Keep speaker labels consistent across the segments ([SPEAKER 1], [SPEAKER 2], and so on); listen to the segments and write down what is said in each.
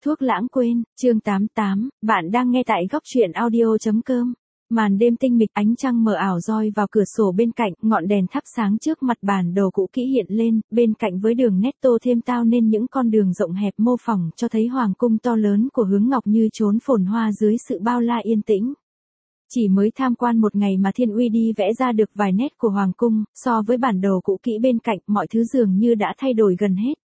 [SPEAKER 1] Thuốc lãng quên, chương 88, bạn đang nghe tại góc truyện audio.com. Màn đêm tinh mịch, ánh trăng mờ ảo roi vào cửa sổ bên cạnh, ngọn đèn thắp sáng trước mặt bản đồ cũ kỹ hiện lên, bên cạnh với đường nét tô thêm tao nên những con đường rộng hẹp mô phỏng cho thấy hoàng cung to lớn của Hướng Ngọc như trốn phồn hoa dưới sự bao la yên tĩnh. Chỉ mới tham quan một ngày mà Thiên Uy đi vẽ ra được vài nét của hoàng cung, so với bản đồ cũ kỹ bên cạnh, mọi thứ dường như đã thay đổi gần hết.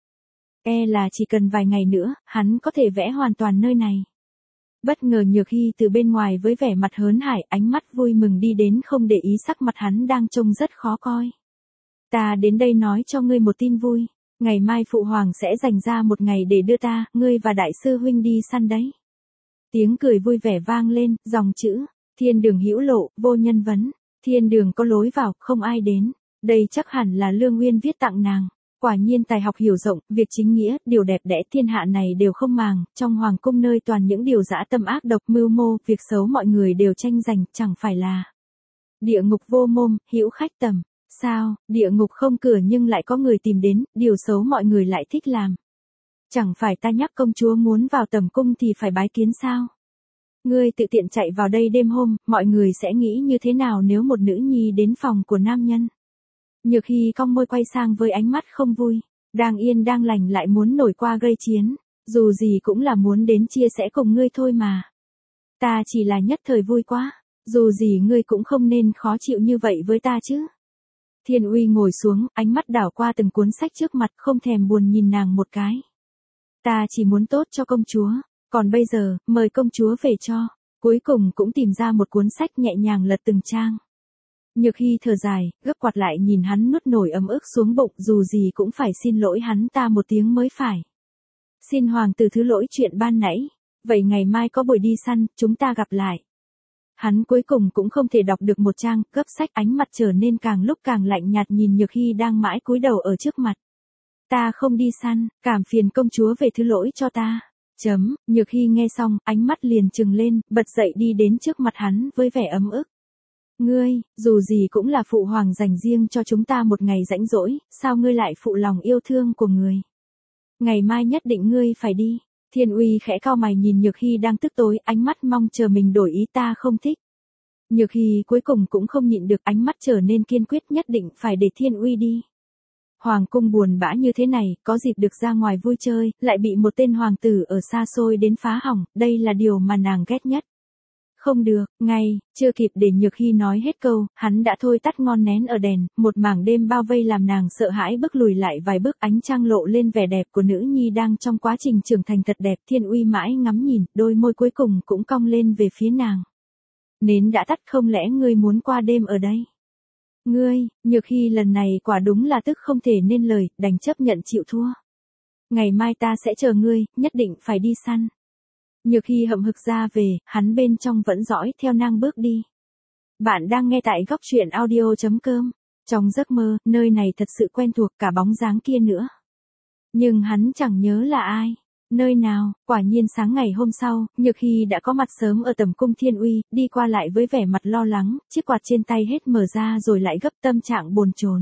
[SPEAKER 1] Là chỉ cần vài ngày nữa, hắn có thể vẽ hoàn toàn nơi này. Bất ngờ Nhược Hy từ bên ngoài với vẻ mặt hớn hải, ánh mắt vui mừng đi đến không để ý sắc mặt hắn đang trông rất khó coi. Ta đến đây nói cho ngươi một tin vui. Ngày mai Phụ Hoàng sẽ dành ra một ngày để đưa ta, ngươi và Đại sư huynh đi săn đấy. Tiếng cười vui vẻ vang lên, dòng chữ, thiên đường hữu lộ, vô nhân vấn. Thiên đường có lối vào, không ai đến. Đây chắc hẳn là Lương Nguyên viết tặng nàng. Quả nhiên tài học hiểu rộng, việc chính nghĩa, điều đẹp đẽ thiên hạ này đều không màng, trong hoàng cung nơi toàn những điều dã tâm ác độc mưu mô, việc xấu mọi người đều tranh giành, chẳng phải là địa ngục vô môn, hữu khách tầm. Sao, địa ngục không cửa nhưng lại có người tìm đến, điều xấu mọi người lại thích làm. Chẳng phải ta nhắc công chúa muốn vào tầm cung thì phải bái kiến sao? Ngươi tự tiện chạy vào đây đêm hôm, mọi người sẽ nghĩ như thế nào nếu một nữ nhi đến phòng của nam nhân? Nhược Hy cong môi quay sang với ánh mắt không vui, đang yên đang lành lại muốn nổi qua gây chiến, dù gì cũng là muốn đến chia sẻ cùng ngươi thôi mà. Ta chỉ là nhất thời vui quá, dù gì ngươi cũng không nên khó chịu như vậy với ta chứ. Thiên Uy ngồi xuống, ánh mắt đảo qua từng cuốn sách trước mặt, không thèm buồn nhìn nàng một cái. Ta chỉ muốn tốt cho công chúa, còn bây giờ, mời công chúa về cho. Cuối cùng cũng tìm ra một cuốn sách nhẹ nhàng lật từng trang. Nhược Hy thở dài, gấp quạt lại nhìn hắn nuốt nổi ấm ức xuống bụng, dù gì cũng phải xin lỗi hắn ta một tiếng mới phải. Xin hoàng tử thứ lỗi chuyện ban nãy, vậy ngày mai có buổi đi săn, chúng ta gặp lại. Hắn cuối cùng cũng không thể đọc được một trang, gấp sách, ánh mặt trở nên càng lúc càng lạnh nhạt nhìn Nhược Hy đang mãi cúi đầu ở trước mặt. Ta không đi săn, cảm phiền công chúa về thứ lỗi cho ta. Nhược Hy nghe xong, ánh mắt liền trừng lên, bật dậy đi đến trước mặt hắn với vẻ ấm ức. Ngươi, dù gì cũng là Phụ Hoàng dành riêng cho chúng ta một ngày rảnh rỗi, sao ngươi lại phụ lòng yêu thương của người? Ngày mai nhất định ngươi phải đi. Thiên Uy khẽ cau mày nhìn Nhược Hy đang tức tối, ánh mắt mong chờ mình đổi ý, ta không thích. Nhược Hy cuối cùng cũng không nhịn được, ánh mắt trở nên kiên quyết, nhất định phải để Thiên Uy đi. Hoàng cung buồn bã như thế này, có dịp được ra ngoài vui chơi, lại bị một tên hoàng tử ở xa xôi đến phá hỏng, đây là điều mà nàng ghét nhất. Không được, chưa kịp để Nhược Hy nói hết câu, hắn đã thôi tắt ngọn nén ở đèn, một mảng đêm bao vây làm nàng sợ hãi bước lùi lại vài bước, ánh trăng lộ lên vẻ đẹp của nữ nhi đang trong quá trình trưởng thành thật đẹp. Thiên Uy mãi ngắm nhìn, đôi môi cuối cùng cũng cong lên về phía nàng. Nến đã tắt, không lẽ ngươi muốn qua đêm ở đây? Ngươi, Nhược Hy lần này quả đúng là tức không thể nên lời, đành chấp nhận chịu thua. Ngày mai ta sẽ chờ ngươi, nhất định phải đi săn. Nhược Hy hậm hực ra về, hắn bên trong vẫn dõi theo nàng bước đi. Bạn đang nghe tại góc truyện audio.com. Trong giấc mơ, nơi này thật sự quen thuộc, cả bóng dáng kia nữa. Nhưng hắn chẳng nhớ là ai, nơi nào. Quả nhiên sáng ngày hôm sau, Nhược Hy đã có mặt sớm ở tầm cung Thiên Uy, đi qua lại với vẻ mặt lo lắng, chiếc quạt trên tay hết mở ra rồi lại gấp, tâm trạng bồn chồn.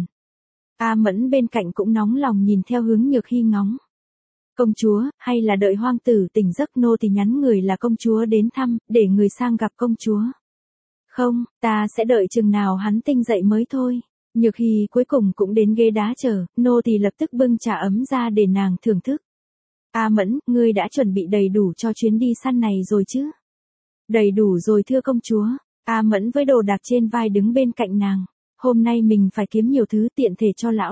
[SPEAKER 1] A Mẫn bên cạnh cũng nóng lòng nhìn theo hướng Nhược Hy ngóng. Công chúa, hay là đợi hoàng tử tỉnh giấc nô thì nhắn người là công chúa đến thăm, để người sang gặp công chúa. Không, ta sẽ đợi chừng nào hắn tinh dậy mới thôi. Nhược Hy cuối cùng cũng đến ghế đá chờ, nô thì lập tức bưng trà ấm ra để nàng thưởng thức. A Mẫn, ngươi đã chuẩn bị đầy đủ cho chuyến đi săn này rồi chứ? Đầy đủ rồi thưa công chúa. A Mẫn với đồ đạc trên vai đứng bên cạnh nàng. Hôm nay mình phải kiếm nhiều thứ tiện thể cho lão.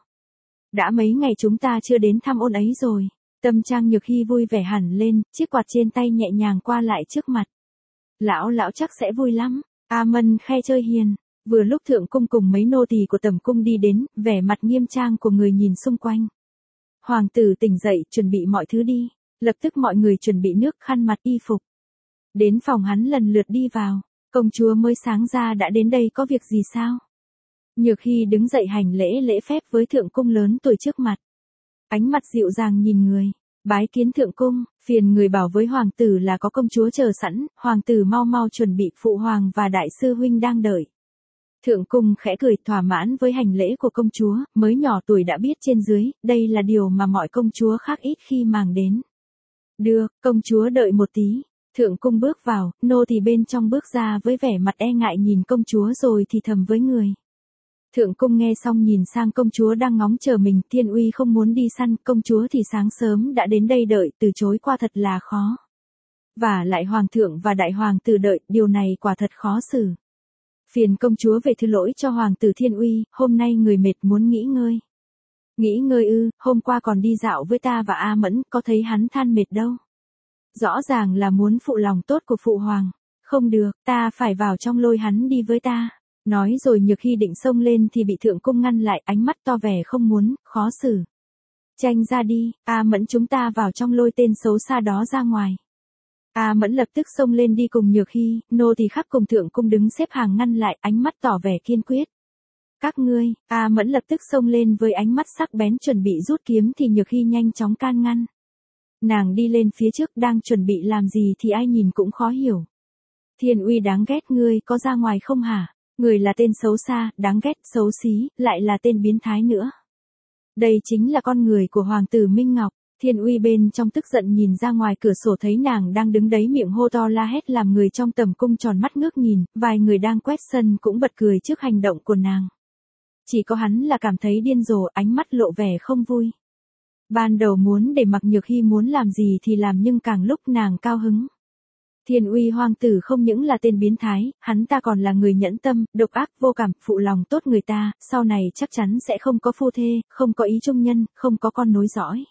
[SPEAKER 1] Đã mấy ngày chúng ta chưa đến thăm ôn ấy rồi. Tâm trạng Nhược Hy vui vẻ hẳn lên, chiếc quạt trên tay nhẹ nhàng qua lại trước mặt. Lão chắc sẽ vui lắm. A Mẫn khe chơi hiền. Vừa lúc thượng cung cùng mấy nô tỳ của tầm cung đi đến, vẻ mặt nghiêm trang của người nhìn xung quanh. Hoàng tử tỉnh dậy, chuẩn bị mọi thứ đi. Lập tức mọi người chuẩn bị nước, khăn mặt, y phục. Đến phòng hắn lần lượt đi vào. Công chúa mới sáng ra đã đến đây, có việc gì sao? Nhược Hy đứng dậy hành lễ phép với thượng cung lớn tuổi trước mặt. Ánh mặt dịu dàng nhìn người. Bái kiến thượng cung, phiền người bảo với hoàng tử là có công chúa chờ sẵn, hoàng tử mau chuẩn bị, phụ hoàng và đại sư huynh đang đợi. Thượng cung khẽ cười thỏa mãn với hành lễ của công chúa, mới nhỏ tuổi đã biết trên dưới, đây là điều mà mọi công chúa khác ít khi màng đến. Được, công chúa đợi một tí. Thượng cung bước vào, nô tỳ bên trong bước ra với vẻ mặt e ngại nhìn công chúa rồi thì thầm với người. Thượng cung nghe xong nhìn sang công chúa đang ngóng chờ mình, Thiên Uy không muốn đi săn, công chúa thì sáng sớm đã đến đây đợi, từ chối qua thật là khó. Và lại hoàng thượng và đại hoàng tử đợi, điều này quả thật khó xử. Phiền công chúa về thứ lỗi cho hoàng tử Thiên Uy, hôm nay người mệt muốn nghỉ ngơi. Nghỉ ngơi ư, hôm qua còn đi dạo với ta và A Mẫn, có thấy hắn than mệt đâu. Rõ ràng là muốn phụ lòng tốt của phụ hoàng. Không được, ta phải vào trong lôi hắn đi với ta. Nói rồi Nhược Hy định xông lên thì bị thượng cung ngăn lại, ánh mắt to vẻ không muốn, khó xử. Tranh ra đi, A Mẫn, chúng ta vào trong lôi tên xấu xa đó ra ngoài. A Mẫn lập tức xông lên đi cùng Nhược Hy, nô tỳ khác cùng thượng cung đứng xếp hàng ngăn lại, ánh mắt tỏ vẻ kiên quyết. Các ngươi, A Mẫn lập tức xông lên với ánh mắt sắc bén chuẩn bị rút kiếm thì Nhược Hy nhanh chóng can ngăn. Nàng đi lên phía trước đang chuẩn bị làm gì thì ai nhìn cũng khó hiểu. Thiên Uy đáng ghét, ngươi có ra ngoài không hả? Người là tên xấu xa, đáng ghét, xấu xí, lại là tên biến thái nữa. Đây chính là con người của hoàng tử Minh Ngọc. Thiên Uy bên trong tức giận nhìn ra ngoài cửa sổ thấy nàng đang đứng đấy miệng hô to la hét làm người trong tầm cung tròn mắt ngước nhìn, vài người đang quét sân cũng bật cười trước hành động của nàng. Chỉ có hắn là cảm thấy điên rồ, ánh mắt lộ vẻ không vui. Ban đầu muốn để mặc Nhược Hy muốn làm gì thì làm nhưng càng lúc nàng cao hứng. Thiên Uy hoàng tử không những là tên biến thái, hắn ta còn là người nhẫn tâm, độc ác, vô cảm, phụ lòng tốt người ta, sau này chắc chắn sẽ không có phu thê, không có ý trung nhân, không có con nối dõi.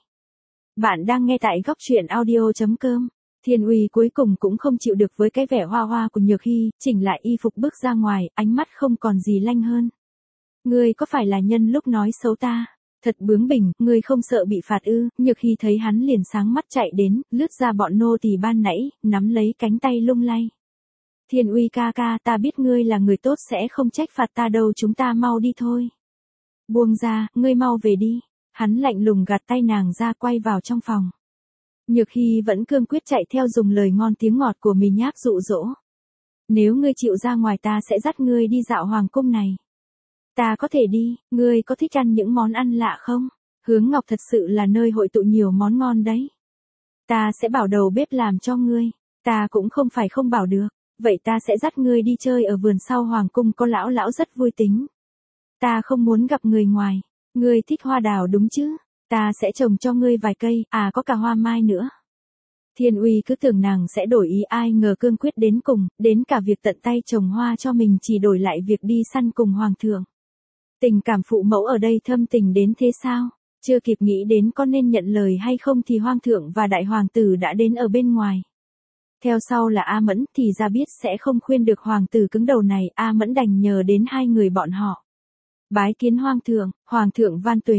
[SPEAKER 1] Bạn đang nghe tại góc truyện audio.com. Thiên Uy cuối cùng cũng không chịu được với cái vẻ hoa hoa của Nhược Hy, chỉnh lại y phục bước ra ngoài, ánh mắt không còn gì lanh hơn. Ngươi có phải là nhân lúc nói xấu ta? Thật bướng bỉnh, ngươi không sợ bị phạt ư? Nhược Hy thấy hắn liền sáng mắt chạy đến, lướt ra bọn nô tỳ ban nãy, nắm lấy cánh tay lung lay. Thiên Uy ca ca, ta biết ngươi là người tốt sẽ không trách phạt ta đâu, chúng ta mau đi thôi. Buông ra, ngươi mau về đi. Hắn lạnh lùng gạt tay nàng ra quay vào trong phòng. Nhược Hy vẫn cương quyết chạy theo dùng lời ngon tiếng ngọt của mình nháp dụ dỗ. Nếu ngươi chịu ra ngoài ta sẽ dắt ngươi đi dạo hoàng cung này. Ta có thể đi, ngươi có thích ăn những món ăn lạ không? Hướng Ngọc thật sự là nơi hội tụ nhiều món ngon đấy. Ta sẽ bảo đầu bếp làm cho ngươi. Ta cũng không phải không bảo được. Vậy ta sẽ dắt ngươi đi chơi ở vườn sau hoàng cung, có lão lão rất vui tính. Ta không muốn gặp người ngoài. Ngươi thích hoa đào đúng chứ? Ta sẽ trồng cho ngươi vài cây, có cả hoa mai nữa. Thiên Uy cứ tưởng nàng sẽ đổi ý, ai ngờ cương quyết đến cùng, đến cả việc tận tay trồng hoa cho mình chỉ đổi lại việc đi săn cùng hoàng thượng. Tình cảm phụ mẫu ở đây thâm tình đến thế sao? Chưa kịp nghĩ đến có nên nhận lời hay không thì hoàng thượng và đại hoàng tử đã đến ở bên ngoài. Theo sau là A Mẫn, thì ra biết sẽ không khuyên được hoàng tử cứng đầu này, A Mẫn đành nhờ đến hai người bọn họ. Bái kiến hoàng thượng vạn tuế,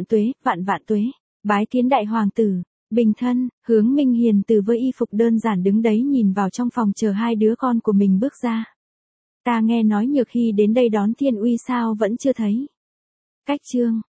[SPEAKER 1] vạn vạn tuế. Bái kiến đại hoàng tử, bình thân. Hướng Minh hiền từ với y phục đơn giản đứng đấy nhìn vào trong phòng chờ hai đứa con của mình bước ra. Ta nghe nói Nhược Hy đến đây đón Thiên Uy sao vẫn chưa thấy. Cách chương